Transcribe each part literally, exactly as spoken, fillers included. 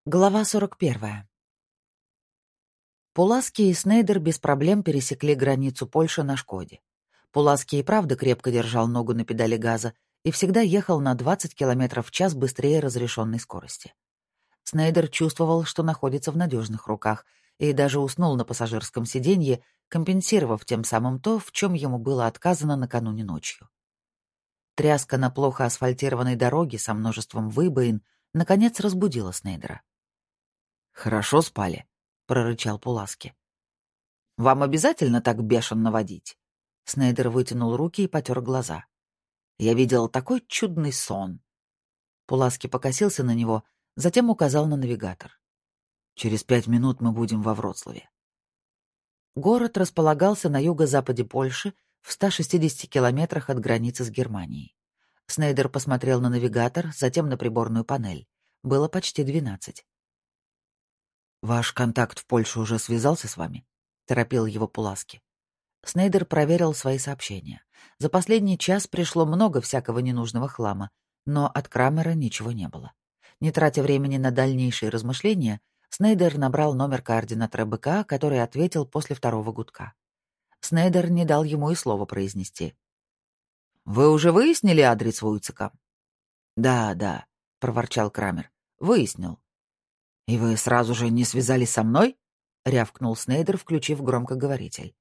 Глава сорок первая. Пуласки и Снейдер без проблем пересекли границу Польши на «Шкоде». Пуласки и правда крепко держал ногу на педали газа и всегда ехал на двадцать километров в час быстрее разрешенной скорости. Снейдер чувствовал, что находится в надежных руках, и даже уснул на пассажирском сиденье, компенсировав тем самым то, в чем ему было отказано накануне ночью. Тряска на плохо асфальтированной дороге со множеством выбоин наконец разбудила Снейдера. «Хорошо спали», — прорычал Пуласки. «Вам обязательно так бешено водить?» Снейдер вытянул руки и потер глаза. «Я видел такой чудный сон». Пуласки покосился на него, затем указал на навигатор. «Через пять минут мы будем во Вроцлаве». Город располагался на юго-западе Польши, в ста шестидесяти километрах от границы с Германией. Снейдер посмотрел на навигатор, затем на приборную панель. Было почти двенадцать. «Ваш контакт в Польше уже связался с вами?» — торопил его Пуласки. Снейдер проверил свои сообщения. За последний час пришло много всякого ненужного хлама, но от Крамера ничего не было. Не тратя времени на дальнейшие размышления, Снейдер набрал номер координатора БК, который ответил после второго гудка. Снейдер не дал ему и слова произнести. «Вы уже выяснили адрес Вуйцека?» «Да, да», — проворчал Крамер. «Выяснил». «И вы сразу же не связались со мной?» — рявкнул Снейдер, включив громкоговоритель.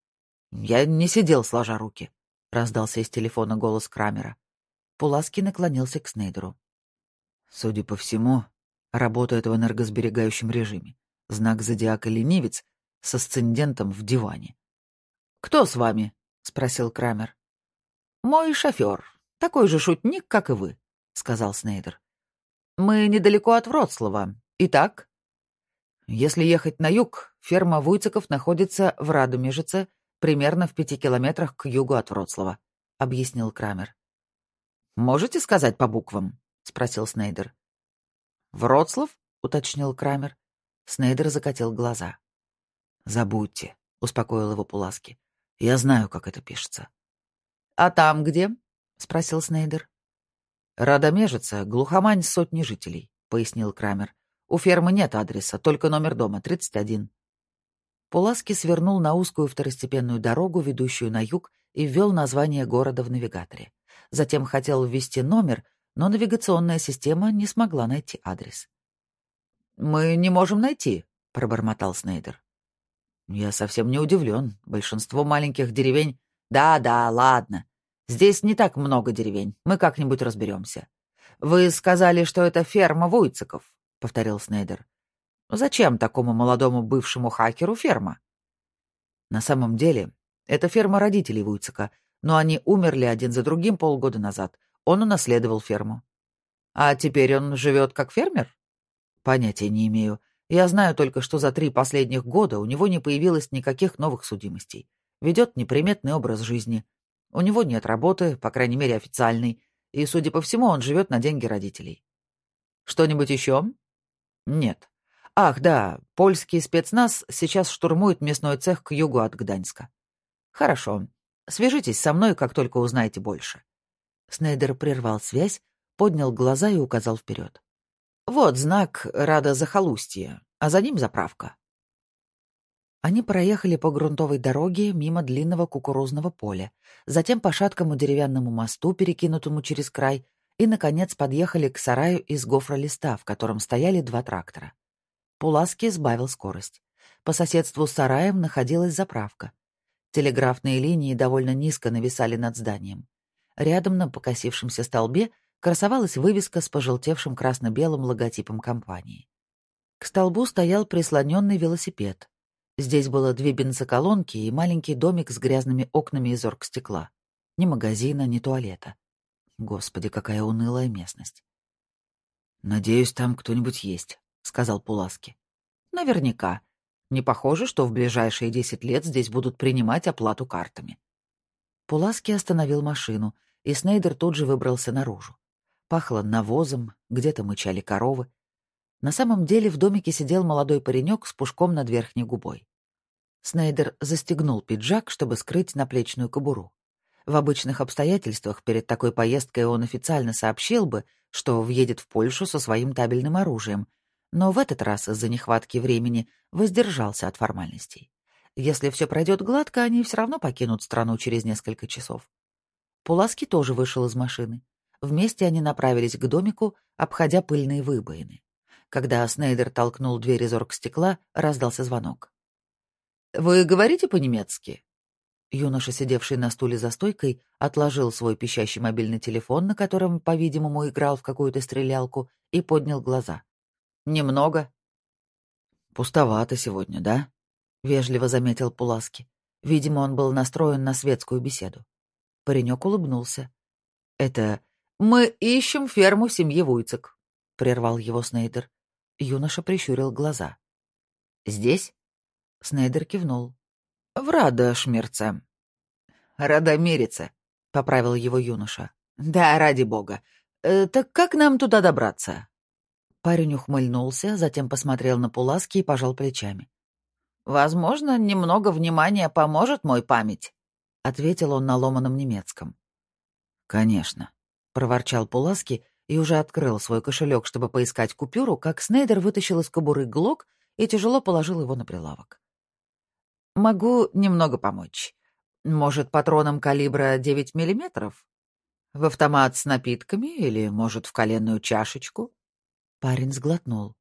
«Я не сидел сложа руки», — раздался из телефона голос Крамера. Пуласки наклонился к Снейдеру. «Судя по всему, работает в энергосберегающем режиме. Знак зодиака ленивец с асцендентом в диване». «Кто с вами?» — спросил Крамер. «Мой шофер. Такой же шутник, как и вы», — сказал Снейдер. «Мы недалеко от Вроцлава. Итак?» «Если ехать на юг, ферма Вуйцеков находится в Радомежице, примерно в пяти километрах к югу от Вроцлава», — объяснил Крамер. «Можете сказать по буквам?» — спросил Снейдер. «Вроцлав?» — уточнил Крамер. Снейдер закатил глаза. «Забудьте», — успокоил его Пуласки. «Я знаю, как это пишется». «А там где?» — спросил Снейдер. «Радомежице, глухомань сотни жителей», — пояснил Крамер. «У фермы нет адреса, только номер дома, тридцать один». Пуласки свернул на узкую второстепенную дорогу, ведущую на юг, и ввел название города в навигаторе. Затем хотел ввести номер, но навигационная система не смогла найти адрес. «Мы не можем найти», — пробормотал Снейдер. «Я совсем не удивлен. Большинство маленьких деревень...» «Да-да, ладно. Здесь не так много деревень. Мы как-нибудь разберемся. Вы сказали, что это ферма Вуйцеков», — повторил Снейдер. «Зачем такому молодому бывшему хакеру ферма?» «На самом деле, это ферма родителей Вуйцека, но они умерли один за другим полгода назад. Он унаследовал ферму». «А теперь он живет как фермер?» «Понятия не имею. Я знаю только, что за три последних года у него не появилось никаких новых судимостей. Ведет неприметный образ жизни. У него нет работы, по крайней мере официальной, и, судя по всему, он живет на деньги родителей». «Что-нибудь еще?» «Нет. Ах, да, польский спецназ сейчас штурмует мясной цех к югу от Гданьска». «Хорошо. Свяжитесь со мной, как только узнаете больше». Снейдер прервал связь, поднял глаза и указал вперед. «Вот знак Рада захолустья, а за ним заправка». Они проехали по грунтовой дороге мимо длинного кукурузного поля, затем по шаткому деревянному мосту, перекинутому через край, и, наконец, подъехали к сараю из гофролиста, в котором стояли два трактора. Пуласки сбавил скорость. По соседству с сараем находилась заправка. Телеграфные линии довольно низко нависали над зданием. Рядом на покосившемся столбе красовалась вывеска с пожелтевшим красно-белым логотипом компании. К столбу стоял прислоненный велосипед. Здесь было две бензоколонки и маленький домик с грязными окнами из оргстекла. Ни магазина, ни туалета. Господи, какая унылая местность. «Надеюсь, там кто-нибудь есть», — сказал Пуласки. «Наверняка. Не похоже, что в ближайшие десять лет здесь будут принимать оплату картами». Пуласки остановил машину, и Снейдер тут же выбрался наружу. Пахло навозом, где-то мычали коровы. На самом деле в домике сидел молодой паренек с пушком над верхней губой. Снейдер застегнул пиджак, чтобы скрыть наплечную кобуру. В обычных обстоятельствах перед такой поездкой он официально сообщил бы, что въедет в Польшу со своим табельным оружием, Но в этот раз из-за нехватки времени воздержался от формальностей. Если все пройдет гладко, они все равно покинут страну через несколько часов. Пуласки тоже вышел из машины. Вместе они направились к домику, обходя пыльные выбоины. Когда Снейдер толкнул дверь из оргстекла, раздался звонок. «Вы говорите по-немецки?» Юноша, сидевший на стуле за стойкой, отложил свой пищащий мобильный телефон, на котором, по-видимому, играл в какую-то стрелялку, и поднял глаза. «Немного». «Пустовато сегодня, да?» — вежливо заметил Пуласки. Видимо, он был настроен на светскую беседу. Паренек улыбнулся. «Это мы ищем ферму семьи Вуйцек», — прервал его Снейдер. Юноша прищурил глаза. «Здесь?» — Снейдер кивнул. «В Радошмерце». «Радомирице», — поправил его юноша. «Да, ради бога. Э, так как нам туда добраться?» Парень ухмыльнулся, затем посмотрел на Пуласки и пожал плечами. «Возможно, немного внимания поможет мой память», — ответил он на ломаном немецком. «Конечно», — проворчал Пуласки и уже открыл свой кошелек, чтобы поискать купюру, как Снейдер вытащил из кобуры глок и тяжело положил его на прилавок. «Могу немного помочь. Может, патроном калибра девять миллиметров? В автомат с напитками или, может, в коленную чашечку?» Парень сглотнул.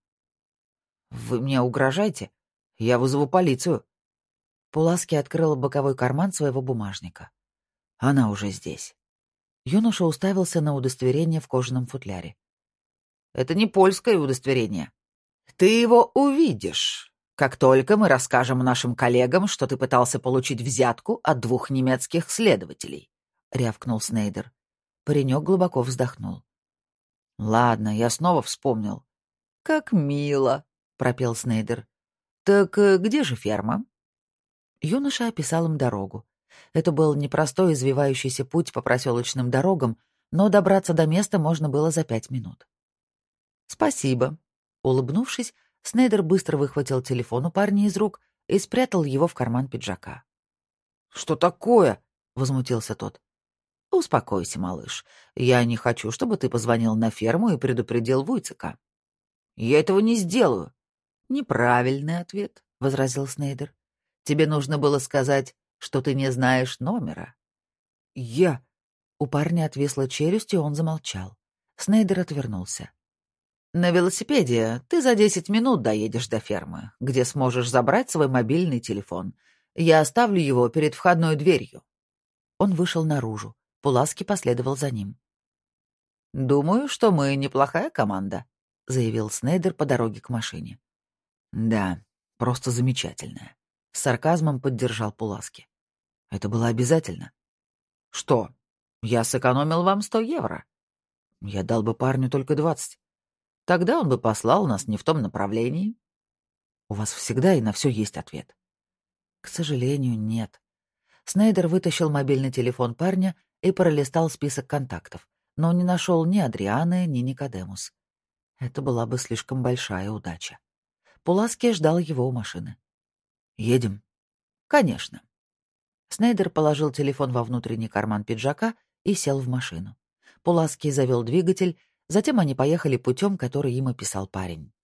«Вы мне угрожаете? Я вызову полицию». Пуласки открыл боковой карман своего бумажника. «Она уже здесь». Юноша уставился на удостоверение в кожаном футляре. «Это не польское удостоверение. Ты его увидишь, как только мы расскажем нашим коллегам, что ты пытался получить взятку от двух немецких следователей», — рявкнул Снейдер. Паренек глубоко вздохнул. «Ладно, я снова вспомнил». «Как мило», — пропел Снейдер. «Так э, где же ферма?» Юноша описал им дорогу. Это был непростой извивающийся путь по проселочным дорогам, но добраться до места можно было за пять минут. «Спасибо». Улыбнувшись, Снейдер быстро выхватил телефон у парня из рук и спрятал его в карман пиджака. «Что такое?» — возмутился тот. «Успокойся, малыш. Я не хочу, чтобы ты позвонил на ферму и предупредил Вуйцека». «Я этого не сделаю». «Неправильный ответ», — возразил Снейдер. «Тебе нужно было сказать, что ты не знаешь номера». «Я...» У парня отвисла челюсть, и он замолчал. Снейдер отвернулся. «На велосипеде ты за десять минут доедешь до фермы, где сможешь забрать свой мобильный телефон. Я оставлю его перед входной дверью». Он вышел наружу. Пуласки последовал за ним. «Думаю, что мы неплохая команда», — заявил Снейдер по дороге к машине. «Да, просто замечательная», — с сарказмом поддержал Пуласки. «Это было обязательно». «Что? Я сэкономил вам сто евро. Я дал бы парню только двадцать. Тогда он бы послал нас не в том направлении». «У вас всегда и на все есть ответ». «К сожалению, нет». Снейдер вытащил мобильный телефон парня и пролистал список контактов, но не нашел ни Адрианы, ни Никодемус. Это была бы слишком большая удача. Пуласки ждал его у машины. «Едем?» «Конечно». Снейдер положил телефон во внутренний карман пиджака и сел в машину. Пуласки завел двигатель, затем они поехали путем, который им описал парень.